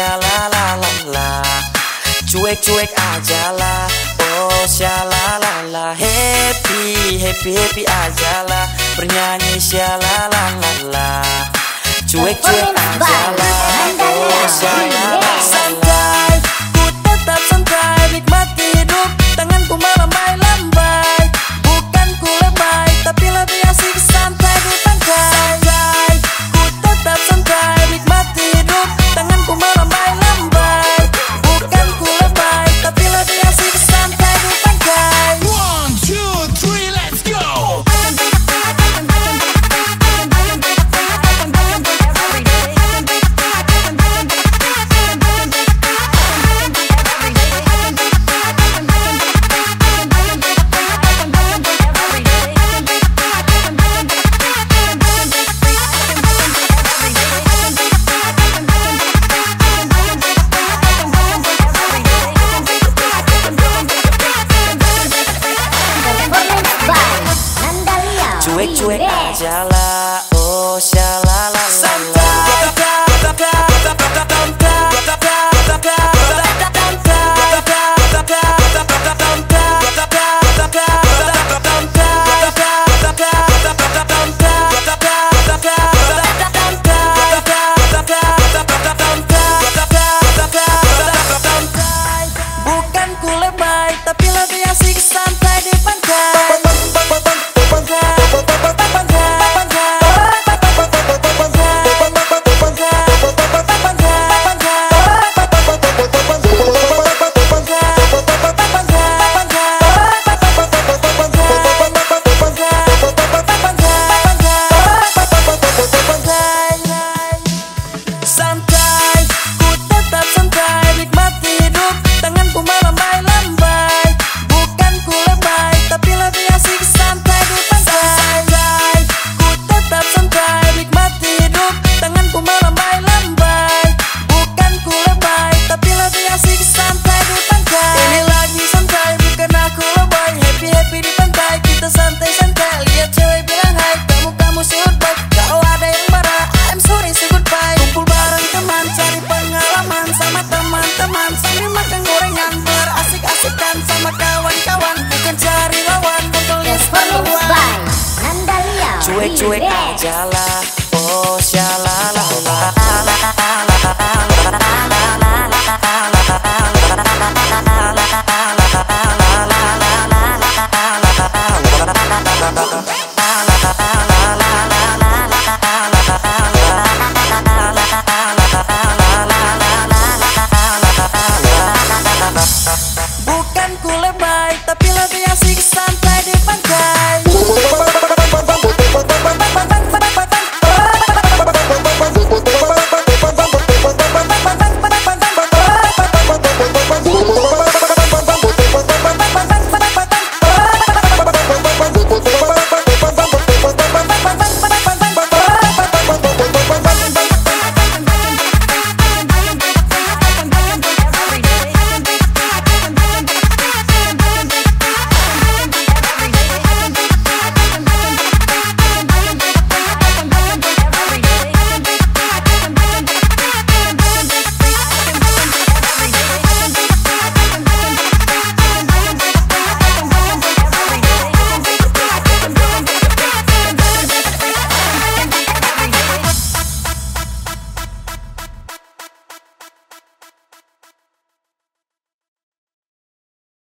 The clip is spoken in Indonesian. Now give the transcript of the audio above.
syalalalala. Cuek-cuek aja lah, oh syalalala. Happy, happy, happy aja lah, bernyanyi syalalala. Cuek-cuek aja lah, oh syalalala. Santai, ku tetap santai, nikmati hidup, tanganku melambai-lambai. Bukan ku lebay, tapi lebih asik santai di pantai. Santai, ku tetap santai, nikmati hidup, tanganku melambai-lambai. Bukan ku lebay, tapi lebih asik santai di pantai. 1, 2, 3, let's go. Cuek-cuek aja lah, oh syalalala. Bukan ku lebay, tapi lebih asik santai di pantai. Santai, ku tetap santai, nikmati hidup, tanganku melambai-lambai. Bukan ku lebay, tapi lebih asik santai di pantai. Santai, ku tetap santai, nikmati hidup, tanganku melambai-lambai. Bukan ku lebay, tapi lebih asik santai di pantai. Ini lagi santai, bukan aku lebay. Happy-happy di pantai, kita santai-santai. Lihat cewek bilang hai, kamu si hotbag. Kalau ada yang marah, I'm sorry, say goodbye. Kumpul bareng teman, cari pengalaman sama teman-teman, sambil makan gorengan, berasik-asikan sama kawan-kawan, bukan cari lawan, bukan lihat peluang. Performance by Nandalia Cuek-cuek Remix. aja lah.